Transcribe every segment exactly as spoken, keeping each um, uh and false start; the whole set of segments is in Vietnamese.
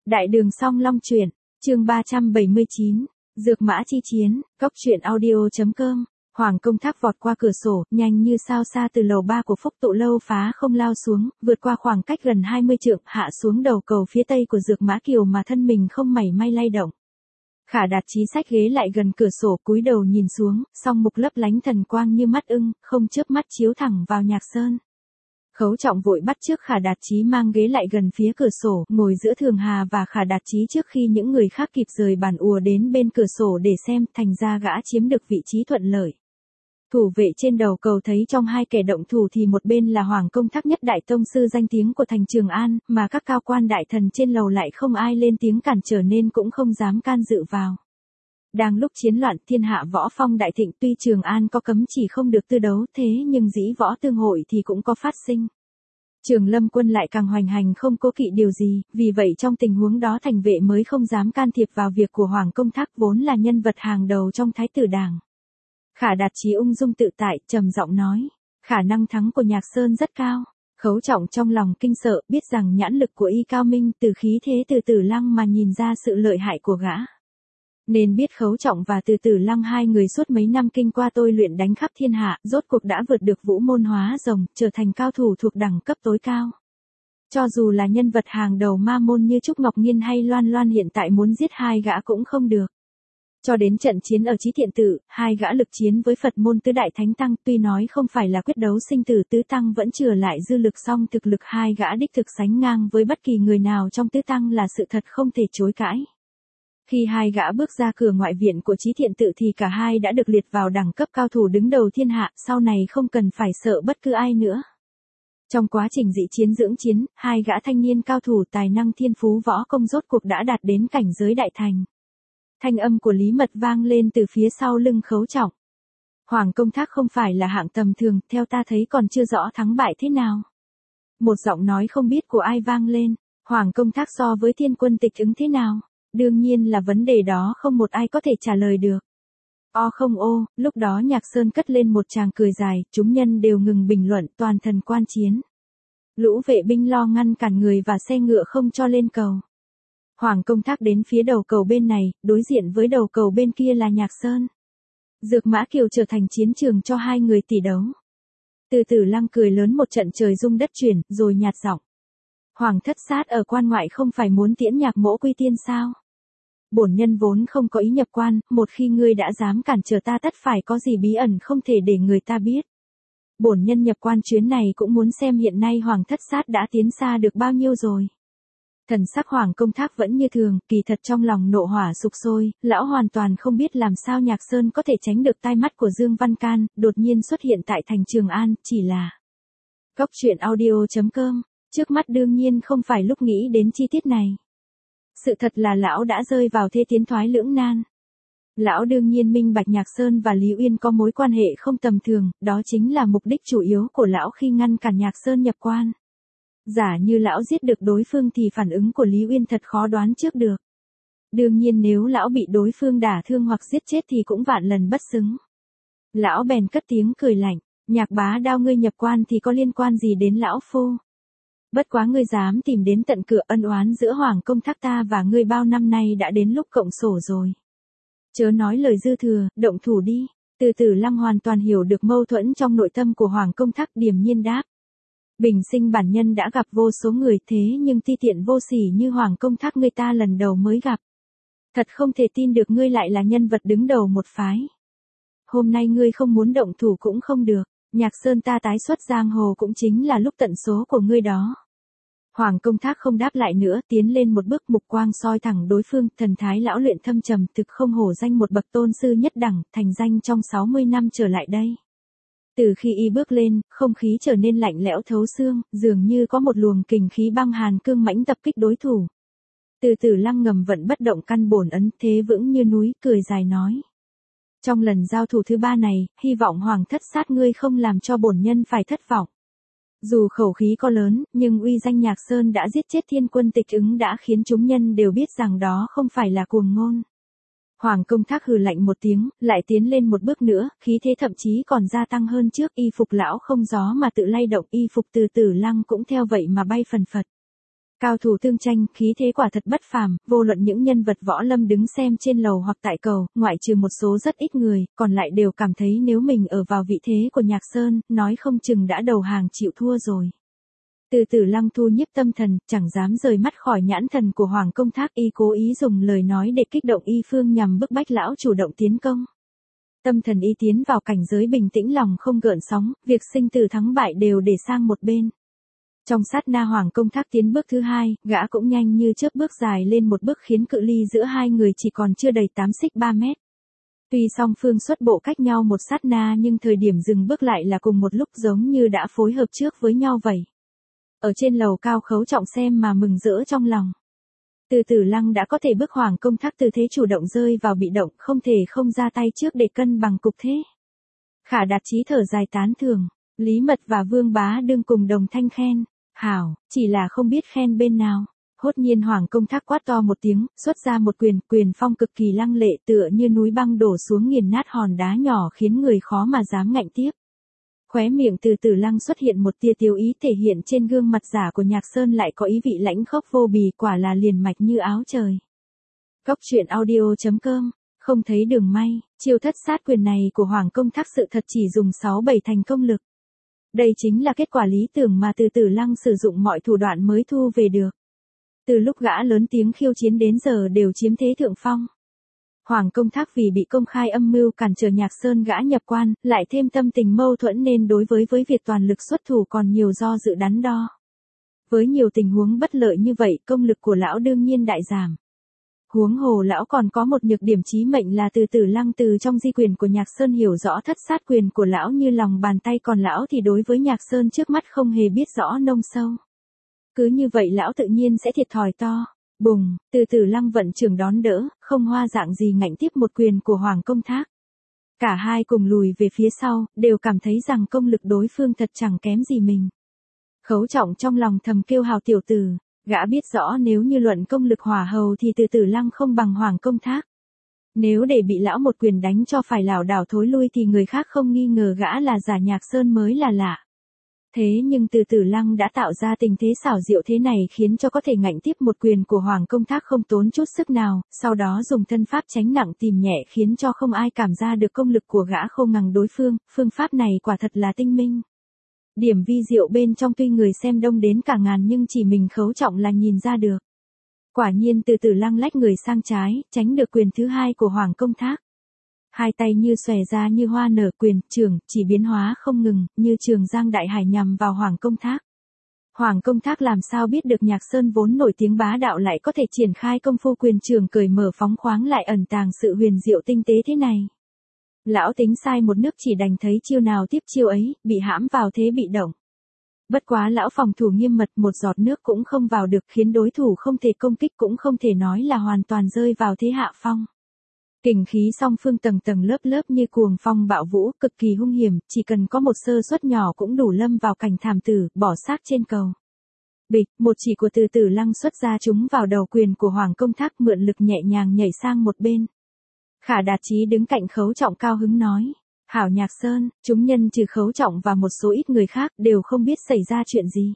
Đại đường song long truyện, chương ba trăm bảy mươi chín, Dược mã chi chiến, cốc truyện audio.com. Hoàng Công Thác vọt qua cửa sổ, nhanh như sao xa từ lầu ba của Phúc Tụ lâu phá không lao xuống, vượt qua khoảng cách gần hai mươi trượng, hạ xuống đầu cầu phía tây của Dược Mã Kiều mà thân mình không mảy may lay động. Khả Đạt Chí xách ghế lại gần cửa sổ, cúi đầu nhìn xuống, song mục lấp lánh thần quang như mắt ưng, không chớp mắt chiếu thẳng vào Nhạc Sơn. Khấu Trọng vội bắt trước Khả Đạt Chí mang ghế lại gần phía cửa sổ, ngồi giữa Thường Hà và Khả Đạt Chí trước khi những người khác kịp rời bàn ùa đến bên cửa sổ để xem, thành ra gã chiếm được vị trí thuận lợi. Thủ vệ trên đầu cầu thấy trong hai kẻ động thủ thì một bên là Hoàng Công Thác, nhất đại tông sư danh tiếng của thành Trường An, mà các cao quan đại thần trên lầu lại không ai lên tiếng cản trở nên cũng không dám can dự vào. Đang lúc chiến loạn, thiên hạ võ phong đại thịnh, tuy Trường An có cấm chỉ không được tư đấu, thế nhưng dĩ võ tương hội thì cũng có phát sinh. Trường Lâm quân lại càng hoành hành không cố kỵ điều gì, vì vậy trong tình huống đó thành vệ mới không dám can thiệp vào việc của Hoàng Công Thác, vốn là nhân vật hàng đầu trong Thái tử đảng. Khả Đạt Chí ung dung tự tại, trầm giọng nói, khả năng thắng của Nhạc Sơn rất cao. Khấu Trọng trong lòng kinh sợ, biết rằng nhãn lực của y cao minh, từ khí thế Từ Tử Lăng mà nhìn ra sự lợi hại của gã. Nên biết Khấu Trọng và Từ Tử Lăng hai người suốt mấy năm kinh qua tôi luyện đánh khắp thiên hạ, rốt cuộc đã vượt được vũ môn hóa rồng, trở thành cao thủ thuộc đẳng cấp tối cao. Cho dù là nhân vật hàng đầu ma môn như Trúc Ngọc Nhiên hay Loan Loan hiện tại muốn giết hai gã cũng không được. Cho đến trận chiến ở Chí Thiện Tự, hai gã lực chiến với Phật môn tứ đại thánh tăng, tuy nói không phải là quyết đấu sinh tử, tứ tăng vẫn chừa lại dư lực, song thực lực hai gã đích thực sánh ngang với bất kỳ người nào trong tứ tăng là sự thật không thể chối cãi. Khi hai gã bước ra cửa ngoại viện của Chí Thiện Tự thì cả hai đã được liệt vào đẳng cấp cao thủ đứng đầu thiên hạ, sau này không cần phải sợ bất cứ ai nữa. Trong quá trình dị chiến dưỡng chiến, hai gã thanh niên cao thủ tài năng thiên phú võ công rốt cuộc đã đạt đến cảnh giới đại thành. Thanh âm của Lý Mật vang lên từ phía sau lưng Khấu Trọng. Hoàng Công Thác không phải là hạng tầm thường, theo ta thấy còn chưa rõ thắng bại thế nào. Một giọng nói không biết của ai vang lên, Hoàng Công Thác so với Thiên Quân Tịch ứng thế nào? Đương nhiên là vấn đề đó không một ai có thể trả lời được. O không ô, lúc đó Nhạc Sơn cất lên một tràng cười dài, chúng nhân đều ngừng bình luận, toàn thần quan chiến. Lũ vệ binh lo ngăn cản người và xe ngựa không cho lên cầu. Hoàng Công Thác đến phía đầu cầu bên này, đối diện với đầu cầu bên kia là Nhạc Sơn. Dược Mã Kiều trở thành chiến trường cho hai người tỷ đấu. Từ Tử Lăng cười lớn một trận, trời rung đất chuyển, rồi nhạt giọng. Hoàng Thất Sát ở quan ngoại không phải muốn tiễn Nhạc Mỗ quy tiên sao? Bổn nhân vốn không có ý nhập quan, một khi ngươi đã dám cản trở ta tất phải có gì bí ẩn không thể để người ta biết. Bổn nhân nhập quan chuyến này cũng muốn xem hiện nay Hoàng Thất Sát đã tiến xa được bao nhiêu rồi. Thần sắc Hoàng Công Thác vẫn như thường, kỳ thật trong lòng nộ hỏa sục sôi, lão hoàn toàn không biết làm sao Nhạc Sơn có thể tránh được tai mắt của Dương Văn Can, đột nhiên xuất hiện tại thành Trường An, chỉ là cốc truyện audio.com, trước mắt đương nhiên không phải lúc nghĩ đến chi tiết này. Sự thật là lão đã rơi vào thế tiến thoái lưỡng nan. Lão đương nhiên minh bạch Nhạc Sơn và Lý Uyên có mối quan hệ không tầm thường, đó chính là mục đích chủ yếu của lão khi ngăn cản Nhạc Sơn nhập quan. Giả như lão giết được đối phương thì phản ứng của Lý Uyên thật khó đoán trước được. Đương nhiên nếu lão bị đối phương đả thương hoặc giết chết thì cũng vạn lần bất xứng. Lão bèn cất tiếng cười lạnh, Nhạc bá đao, ngươi nhập quan thì có liên quan gì đến lão phu? Bất quá ngươi dám tìm đến tận cửa, ân oán giữa Hoàng Công Thác ta và ngươi bao năm nay đã đến lúc cộng sổ rồi. Chớ nói lời dư thừa, động thủ đi. Từ Tử Lăng hoàn toàn hiểu được mâu thuẫn trong nội tâm của Hoàng Công Thác, điềm nhiên đáp. Bình sinh bản nhân đã gặp vô số người, thế nhưng ti tiện vô sỉ như Hoàng Công Thác người ta lần đầu mới gặp. Thật không thể tin được ngươi lại là nhân vật đứng đầu một phái. Hôm nay ngươi không muốn động thủ cũng không được, Nhạc Sơn ta tái xuất giang hồ cũng chính là lúc tận số của ngươi đó. Hoàng Công Thác không đáp lại nữa, tiến lên một bước, mục quang soi thẳng đối phương, thần thái lão luyện thâm trầm, thực không hổ danh một bậc tôn sư nhất đẳng, thành danh trong sáu mươi năm trở lại đây. Từ khi y bước lên, không khí trở nên lạnh lẽo thấu xương, dường như có một luồng kình khí băng hàn cương mãnh tập kích đối thủ. Từ Tử Lăng ngầm vận bất động, căn bổn ấn thế vững như núi, cười dài nói. Trong lần giao thủ thứ ba này, hy vọng Hoàng Thất Sát ngươi không làm cho bổn nhân phải thất vọng. Dù khẩu khí có lớn, nhưng uy danh Nhạc Sơn đã giết chết Thiên Quân Tịch ứng đã khiến chúng nhân đều biết rằng đó không phải là cuồng ngôn. Hoàng Công Thác hừ lạnh một tiếng, lại tiến lên một bước nữa, khí thế thậm chí còn gia tăng hơn trước, y phục lão không gió mà tự lay động, y phục Từ Tử Lăng cũng theo vậy mà bay phần phật. Cao thủ tương tranh, khí thế quả thật bất phàm, vô luận những nhân vật võ lâm đứng xem trên lầu hoặc tại cầu, ngoại trừ một số rất ít người, còn lại đều cảm thấy nếu mình ở vào vị thế của Nhạc Sơn, nói không chừng đã đầu hàng chịu thua rồi. Từ Tử Lăng thu nhiếp tâm thần, chẳng dám rời mắt khỏi nhãn thần của Hoàng Công Thác, y cố ý dùng lời nói để kích động y phương nhằm bức bách lão chủ động tiến công. Tâm thần y tiến vào cảnh giới bình tĩnh lòng không gợn sóng, việc sinh tử thắng bại đều để sang một bên. Trong sát na Hoàng Công Thác tiến bước thứ hai, gã cũng nhanh như chớp bước dài lên một bước khiến cự ly giữa hai người chỉ còn chưa đầy tám xích ba mét. Tuy song phương xuất bộ cách nhau một sát na nhưng thời điểm dừng bước lại là cùng một lúc giống như đã phối hợp trước với nhau vậy. Ở trên lầu cao Khấu Trọng xem mà mừng rỡ trong lòng. Từ Tử Lăng đã có thể bức Hoàng Công Thác từ thế chủ động rơi vào bị động, không thể không ra tay trước để cân bằng cục thế. Khả Đạt Chí thở dài tán thưởng, Lý Mật và Vương Bá đương cùng đồng thanh khen. Hảo, chỉ là không biết khen bên nào. Hốt nhiên Hoàng Công Thác quát to một tiếng, xuất ra một quyền, quyền phong cực kỳ lăng lệ tựa như núi băng đổ xuống nghiền nát hòn đá nhỏ khiến người khó mà dám ngạnh tiếp. Khóe miệng Từ Tử Lăng xuất hiện một tia tiêu ý thể hiện trên gương mặt giả của Nhạc Sơn lại có ý vị lãnh khốc vô bì, quả là liền mạch như áo trời. Cốc truyện audio chấm com, không thấy đường may, chiêu thất sát quyền này của Hoàng Công Thác sự thật chỉ dùng sáu bảy thành công lực. Đây chính là kết quả lý tưởng mà Từ Tử Lăng sử dụng mọi thủ đoạn mới thu về được. Từ lúc gã lớn tiếng khiêu chiến đến giờ đều chiếm thế thượng phong. Hoàng Công Thác vì bị công khai âm mưu cản trở Nhạc Sơn gã nhập quan, lại thêm tâm tình mâu thuẫn nên đối với với việc toàn lực xuất thủ còn nhiều do dự đắn đo. Với nhiều tình huống bất lợi như vậy, công lực của lão đương nhiên đại giảm. Huống hồ lão còn có một nhược điểm chí mệnh là Từ Tử Lăng từ trong di quyền của Nhạc Sơn hiểu rõ thất sát quyền của lão như lòng bàn tay, còn lão thì đối với Nhạc Sơn trước mắt không hề biết rõ nông sâu. Cứ như vậy lão tự nhiên sẽ thiệt thòi to. Bùng, Từ Tử Lăng vận trưởng đón đỡ, không hoa dạng gì ngạnh tiếp một quyền của Hoàng Công Thác. Cả hai cùng lùi về phía sau, đều cảm thấy rằng công lực đối phương thật chẳng kém gì mình. Khấu Trọng trong lòng thầm kêu hào tiểu tử, gã biết rõ nếu như luận công lực hỏa hầu thì Từ Tử Lăng không bằng Hoàng Công Thác. Nếu để bị lão một quyền đánh cho phải lảo đảo thối lui thì người khác không nghi ngờ gã là giả Nhạc Sơn mới là lạ. Thế nhưng Từ Tử Lăng đã tạo ra tình thế xảo diệu thế này khiến cho có thể ngạnh tiếp một quyền của Hoàng Công Thác không tốn chút sức nào, sau đó dùng thân pháp tránh nặng tìm nhẹ khiến cho không ai cảm ra được công lực của gã không ngằng đối phương, phương pháp này quả thật là tinh minh. Điểm vi diệu bên trong tuy người xem đông đến cả ngàn nhưng chỉ mình Khấu Trọng là nhìn ra được. Quả nhiên Từ Tử Lăng lách người sang trái, tránh được quyền thứ hai của Hoàng Công Thác. Hai tay như xòe ra như hoa nở, quyền, trường, chỉ biến hóa không ngừng, như trường giang đại hải nhằm vào Hoàng Công Thác. Hoàng Công Thác làm sao biết được Nhạc Sơn vốn nổi tiếng bá đạo lại có thể triển khai công phu quyền trường cởi mở phóng khoáng lại ẩn tàng sự huyền diệu tinh tế thế này. Lão tính sai một nước chỉ đành thấy chiêu nào tiếp chiêu ấy, bị hãm vào thế bị động. Bất quá lão phòng thủ nghiêm mật, một giọt nước cũng không vào được khiến đối thủ không thể công kích, cũng không thể nói là hoàn toàn rơi vào thế hạ phong. Kình khí song phương tầng tầng lớp lớp như cuồng phong bạo vũ, cực kỳ hung hiểm, chỉ cần có một sơ suất nhỏ cũng đủ lâm vào cảnh thảm tử, bỏ xác trên cầu. Bịch, một chỉ của Từ Tử Lăng xuất ra trúng vào đầu quyền của Hoàng Công Thác, mượn lực nhẹ nhàng nhảy sang một bên. Khả Đạt Chí đứng cạnh Khấu Trọng cao hứng nói, hảo Nhạc Sơn, chúng nhân trừ Khấu Trọng và một số ít người khác đều không biết xảy ra chuyện gì.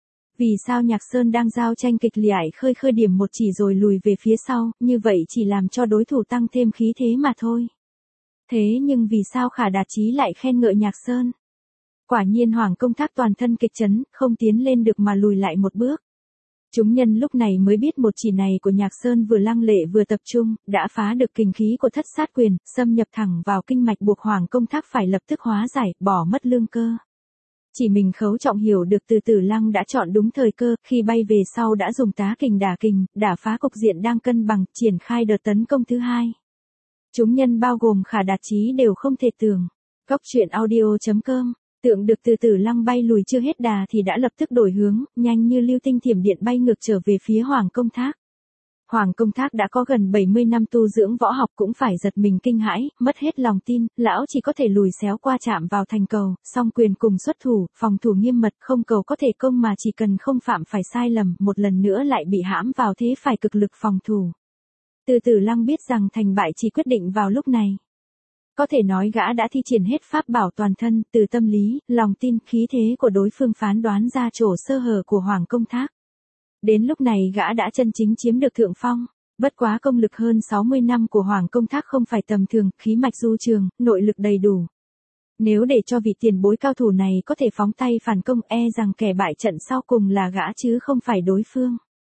Vì sao Nhạc Sơn đang giao tranh kịch liệt khơi khơi điểm một chỉ rồi lùi về phía sau, như vậy chỉ làm cho đối thủ tăng thêm khí thế mà thôi. Thế nhưng vì sao Khả Đạt Chí lại khen ngợi Nhạc Sơn? Quả nhiên Hoàng Công Thác toàn thân kịch chấn, không tiến lên được mà lùi lại một bước. Chúng nhân lúc này mới biết một chỉ này của Nhạc Sơn vừa lăng lệ vừa tập trung, đã phá được kình khí của thất sát quyền, xâm nhập thẳng vào kinh mạch buộc Hoàng Công Thác phải lập tức hóa giải, bỏ mất lương cơ. Chỉ mình Khấu Trọng hiểu được Từ Tử Lăng đã chọn đúng thời cơ, khi bay về sau đã dùng tá kình đả kình, đả phá cục diện đang cân bằng, triển khai đợt tấn công thứ hai. Chúng nhân bao gồm Khả Đạt Chí đều không thể tưởng. Cốc truyện audio chấm com, tượng được Từ Tử Lăng bay lùi chưa hết đà thì đã lập tức đổi hướng, nhanh như lưu tinh thiểm điện bay ngược trở về phía Hoàng Công Thác. Hoàng Công Thác đã có gần bảy mươi năm tu dưỡng võ học cũng phải giật mình kinh hãi, mất hết lòng tin, lão chỉ có thể lùi xéo qua chạm vào thành cầu, song quyền cùng xuất thủ, phòng thủ nghiêm mật, không cầu có thể công mà chỉ cần không phạm phải sai lầm, một lần nữa lại bị hãm vào thế phải cực lực phòng thủ. Từ Tử Lăng biết rằng thành bại chỉ quyết định vào lúc này. Có thể nói gã đã thi triển hết pháp bảo toàn thân, từ tâm lý, lòng tin, khí thế của đối phương phán đoán ra chỗ sơ hở của Hoàng Công Thác. Đến lúc này gã đã chân chính chiếm được thượng phong. Bất quá công lực hơn sáu mươi năm của Hoàng Công Thác không phải tầm thường, khí mạch du trường, nội lực đầy đủ. Nếu để cho vị tiền bối cao thủ này có thể phóng tay phản công, e rằng kẻ bại trận sau cùng là gã chứ không phải đối phương.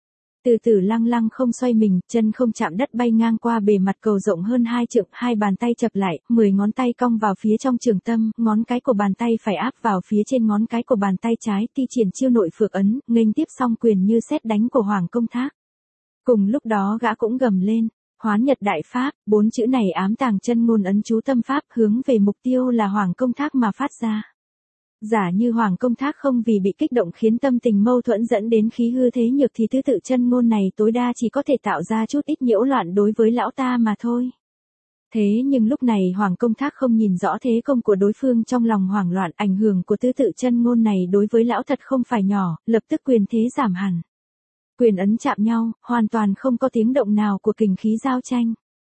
Từ từ lăng lăng không xoay mình, chân không chạm đất bay ngang qua bề mặt cầu rộng hơn hai trượng, hai bàn tay chập lại, mười ngón tay cong vào phía trong trường tâm, ngón cái của bàn tay phải áp vào phía trên ngón cái của bàn tay trái, thi triển chiêu nội phược ấn, nghênh tiếp song quyền như sét đánh của Hoàng Công Thác. Cùng lúc đó gã cũng gầm lên, Hoán Nhật Đại Pháp, bốn chữ này ám tàng chân ngôn ấn chú tâm pháp hướng về mục tiêu là Hoàng Công Thác mà phát ra. Giả như Hoàng Công Thác không vì bị kích động khiến tâm tình mâu thuẫn dẫn đến khí hư thế nhược thì thứ tự chân ngôn này tối đa chỉ có thể tạo ra chút ít nhiễu loạn đối với lão ta mà thôi. Thế nhưng lúc này Hoàng Công Thác không nhìn rõ thế công của đối phương, trong lòng hoảng loạn, ảnh hưởng của tứ tự chân ngôn này đối với lão thật không phải nhỏ, lập tức quyền thế giảm hẳn. Quyền ấn chạm nhau, hoàn toàn không có tiếng động nào của kình khí giao tranh.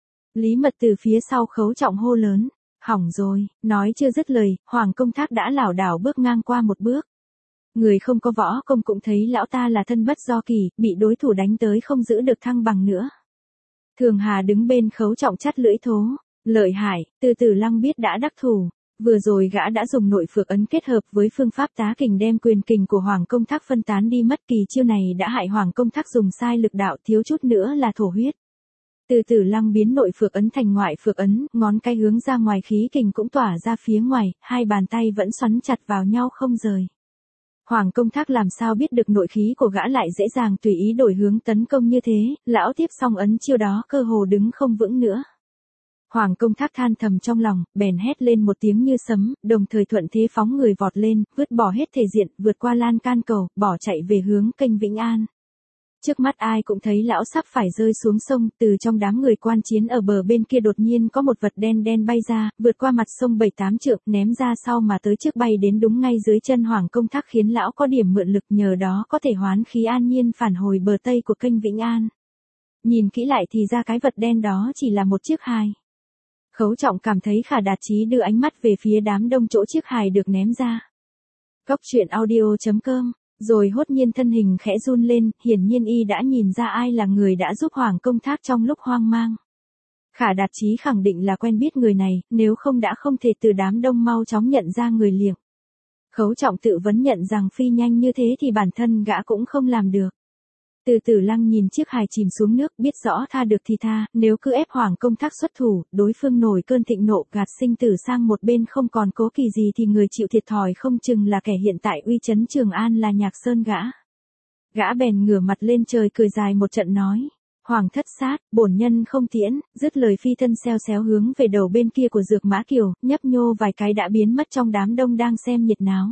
Lý Mật từ phía sau Khấu Trọng hô lớn, hỏng rồi, nói chưa dứt lời, Hoàng Công Thác đã lảo đảo bước ngang qua một bước. Người không có võ công cũng thấy lão ta là thân bất do kỳ, bị đối thủ đánh tới không giữ được thăng bằng nữa. Thường Hà đứng bên Khấu Trọng chắt lưỡi thố, lợi hại, từ từ lăng biết đã đắc thủ. Vừa rồi gã đã dùng nội phược ấn kết hợp với phương pháp tá kình đem quyền kình của Hoàng Công Thác phân tán đi mất, kỳ chiêu này đã hại Hoàng Công Thác dùng sai lực đạo, thiếu chút nữa là thổ huyết. Từ từ lăng biến nội phược ấn thành ngoại phược ấn, ngón cái hướng ra ngoài, khí kình cũng tỏa ra phía ngoài, hai bàn tay vẫn xoắn chặt vào nhau không rời. Hoàng Công Thác làm sao biết được nội khí của gã lại dễ dàng tùy ý đổi hướng tấn công như thế, lão tiếp xong ấn chiêu đó cơ hồ đứng không vững nữa. Hoàng Công Thác than thầm trong lòng, bèn hét lên một tiếng như sấm, đồng thời thuận thế phóng người vọt lên, vứt bỏ hết thể diện, vượt qua lan can cầu, bỏ chạy về hướng kênh Vĩnh An. Trước mắt ai cũng thấy lão sắp phải rơi xuống sông, từ trong đám người quan chiến ở bờ bên kia đột nhiên có một vật đen đen bay ra, vượt qua mặt sông bảy tám trượng, ném ra sau mà tới trước, bay đến đúng ngay dưới chân Hoàng Công Thác, khiến lão có điểm mượn lực, nhờ đó có thể hoán khí an nhiên phản hồi bờ tây của kênh Vĩnh An. Nhìn kỹ lại thì ra cái vật đen đó chỉ là một chiếc hài. Khấu Trọng cảm thấy Khả Đạt Chí đưa ánh mắt về phía đám đông chỗ chiếc hài được ném ra. Góc truyện audio chấm com, rồi hốt nhiên thân hình khẽ run lên, hiển nhiên y đã nhìn ra ai là người đã giúp Hoàng Công Thác trong lúc hoang mang. Khả Đạt Chí khẳng định là quen biết người này, nếu không đã không thể từ đám đông mau chóng nhận ra người liệng. Khấu Trọng tự vấn nhận rằng phi nhanh như thế thì bản thân gã cũng không làm được. Từ từ lăng nhìn chiếc hài chìm xuống nước, biết rõ tha được thì tha, nếu cứ ép Hoàng Công Thác xuất thủ, đối phương nổi cơn thịnh nộ, gạt sinh tử sang một bên không còn cố kỳ gì thì người chịu thiệt thòi không chừng là kẻ hiện tại uy chấn Trường An là Nhạc Sơn gã. Gã bèn ngửa mặt lên trời cười dài một trận nói, Hoàng thất sát, bổn nhân không tiễn, dứt lời phi thân xeo xéo hướng về đầu bên kia của Dược Mã Kiều, nhấp nhô vài cái đã biến mất trong đám đông đang xem nhiệt náo.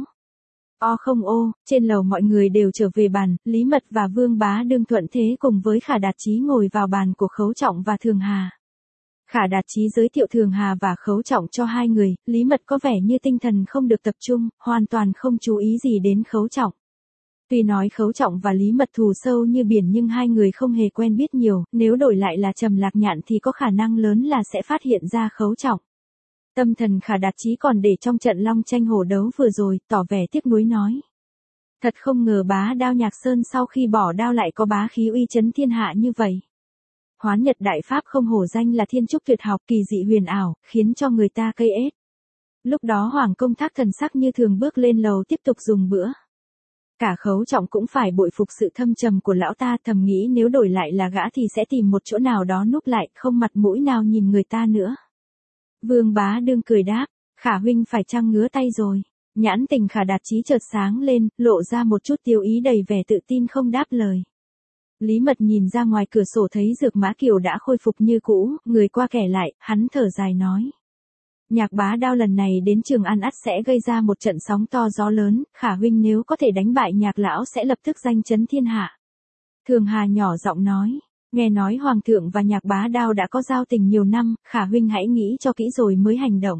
O không ô, trên lầu mọi người đều trở về bàn, Lý Mật và Vương Bá Đương thuận thế cùng với Khả Đạt Chí ngồi vào bàn của Khấu Trọng và Thường Hà. Khả Đạt Chí giới thiệu Thường Hà và Khấu Trọng cho hai người, Lý Mật có vẻ như tinh thần không được tập trung, hoàn toàn không chú ý gì đến Khấu Trọng. Tuy nói Khấu Trọng và Lý Mật thù sâu như biển nhưng hai người không hề quen biết nhiều, nếu đổi lại là Trầm Lạc Nhạn thì có khả năng lớn là sẽ phát hiện ra Khấu Trọng. Tâm thần Khả Đạt Chí còn để trong trận long tranh hổ đấu vừa rồi, tỏ vẻ tiếc nuối nói. Thật không ngờ Bá Đao Nhạc Sơn sau khi bỏ đao lại có bá khí uy chấn thiên hạ như vậy. Hoán Nhật Đại Pháp không hổ danh là thiên trúc tuyệt học, kỳ dị huyền ảo, khiến cho người ta cây ết. Lúc đó Hoàng Công Thác thần sắc như thường bước lên lầu tiếp tục dùng bữa. Cả Khấu Trọng cũng phải bội phục sự thâm trầm của lão ta, thầm nghĩ nếu đổi lại là gã thì sẽ tìm một chỗ nào đó núp lại, không mặt mũi nào nhìn người ta nữa. Vương Bá Đương cười đáp, Khả huynh phải chăng ngứa tay rồi. Nhãn tình Khả Đạt Chí chợt sáng lên, lộ ra một chút tiêu ý đầy vẻ tự tin không đáp lời. Lý Mật nhìn ra ngoài cửa sổ thấy Dược Mã Kiều đã khôi phục như cũ, người qua kẻ lại, hắn thở dài nói. Nhạc Bá Đao lần này đến Trường An ắt sẽ gây ra một trận sóng to gió lớn, Khả huynh nếu có thể đánh bại Nhạc lão sẽ lập tức danh chấn thiên hạ. Thường Hà nhỏ giọng nói. Nghe nói Hoàng thượng và Nhạc Bá Đao đã có giao tình nhiều năm, Khả huynh hãy nghĩ cho kỹ rồi mới hành động.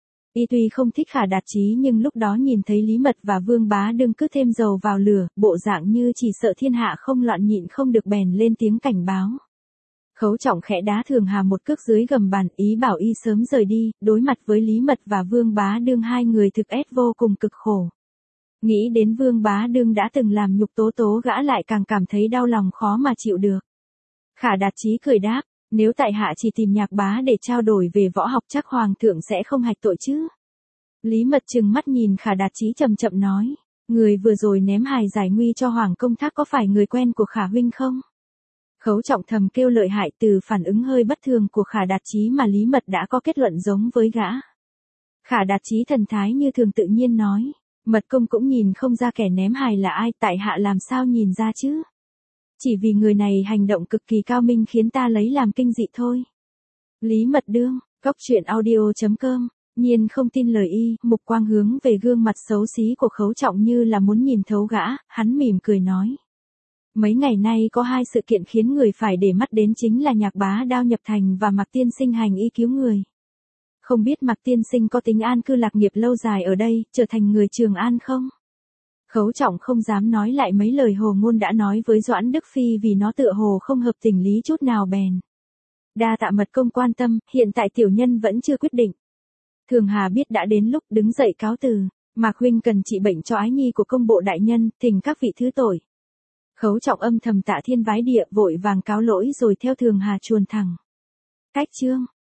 Y tuy không thích Khả Đạt Chí nhưng lúc đó nhìn thấy Lý Mật và Vương Bá Đương cứ thêm dầu vào lửa, bộ dạng như chỉ sợ thiên hạ không loạn nhịn không được bèn lên tiếng cảnh báo. Khấu Trọng khẽ đá Thường Hà một cước dưới gầm bàn, ý bảo y sớm rời đi, đối mặt với Lý Mật và Vương Bá Đương hai người thực ép vô cùng cực khổ. Nghĩ đến Vương Bá Đương đã từng làm nhục Tố Tố gã lại càng cảm thấy đau lòng khó mà chịu được. Khả Đạt Chí cười đáp, nếu tại hạ chỉ tìm Nhạc Bá để trao đổi về võ học chắc Hoàng thượng sẽ không hạch tội chứ. Lý Mật trừng mắt nhìn Khả Đạt Chí chậm chậm nói, người vừa rồi ném hài giải nguy cho Hoàng công thác có phải người quen của Khả huynh không? Khấu Trọng thầm kêu lợi hại, từ phản ứng hơi bất thường của Khả Đạt Chí mà Lý Mật đã có kết luận giống với gã. Khả Đạt Chí thần thái như thường tự nhiên nói, Mật công cũng nhìn không ra kẻ ném hài là ai, tại hạ làm sao nhìn ra chứ? Chỉ vì người này hành động cực kỳ cao minh khiến ta lấy làm kinh dị thôi. Lý Mật Đương, Cốc Truyện Audio chấm com. Nhiên không tin lời y, mục quang hướng về gương mặt xấu xí của Khấu Trọng như là muốn nhìn thấu gã, hắn mỉm cười nói. Mấy ngày nay có hai sự kiện khiến người phải để mắt đến, chính là Nhạc Bá đao nhập thành và Mạc tiên sinh hành y cứu người. Không biết Mạc tiên sinh có tính an cư lạc nghiệp lâu dài ở đây, trở thành người Trường An không? Khấu Trọng không dám nói lại mấy lời hồ ngôn đã nói với Doãn Đức Phi vì nó tựa hồ không hợp tình lý chút nào bèn. Đa tạ Mật công quan tâm, hiện tại tiểu nhân vẫn chưa quyết định. Thường Hà biết đã đến lúc đứng dậy cáo từ, Mạc huynh cần trị bệnh cho ái nhi của công bộ đại nhân, thỉnh các vị thứ tội. Khấu Trọng âm thầm tạ thiên vái địa, vội vàng cáo lỗi rồi theo Thường Hà chuồn thẳng. Cách chương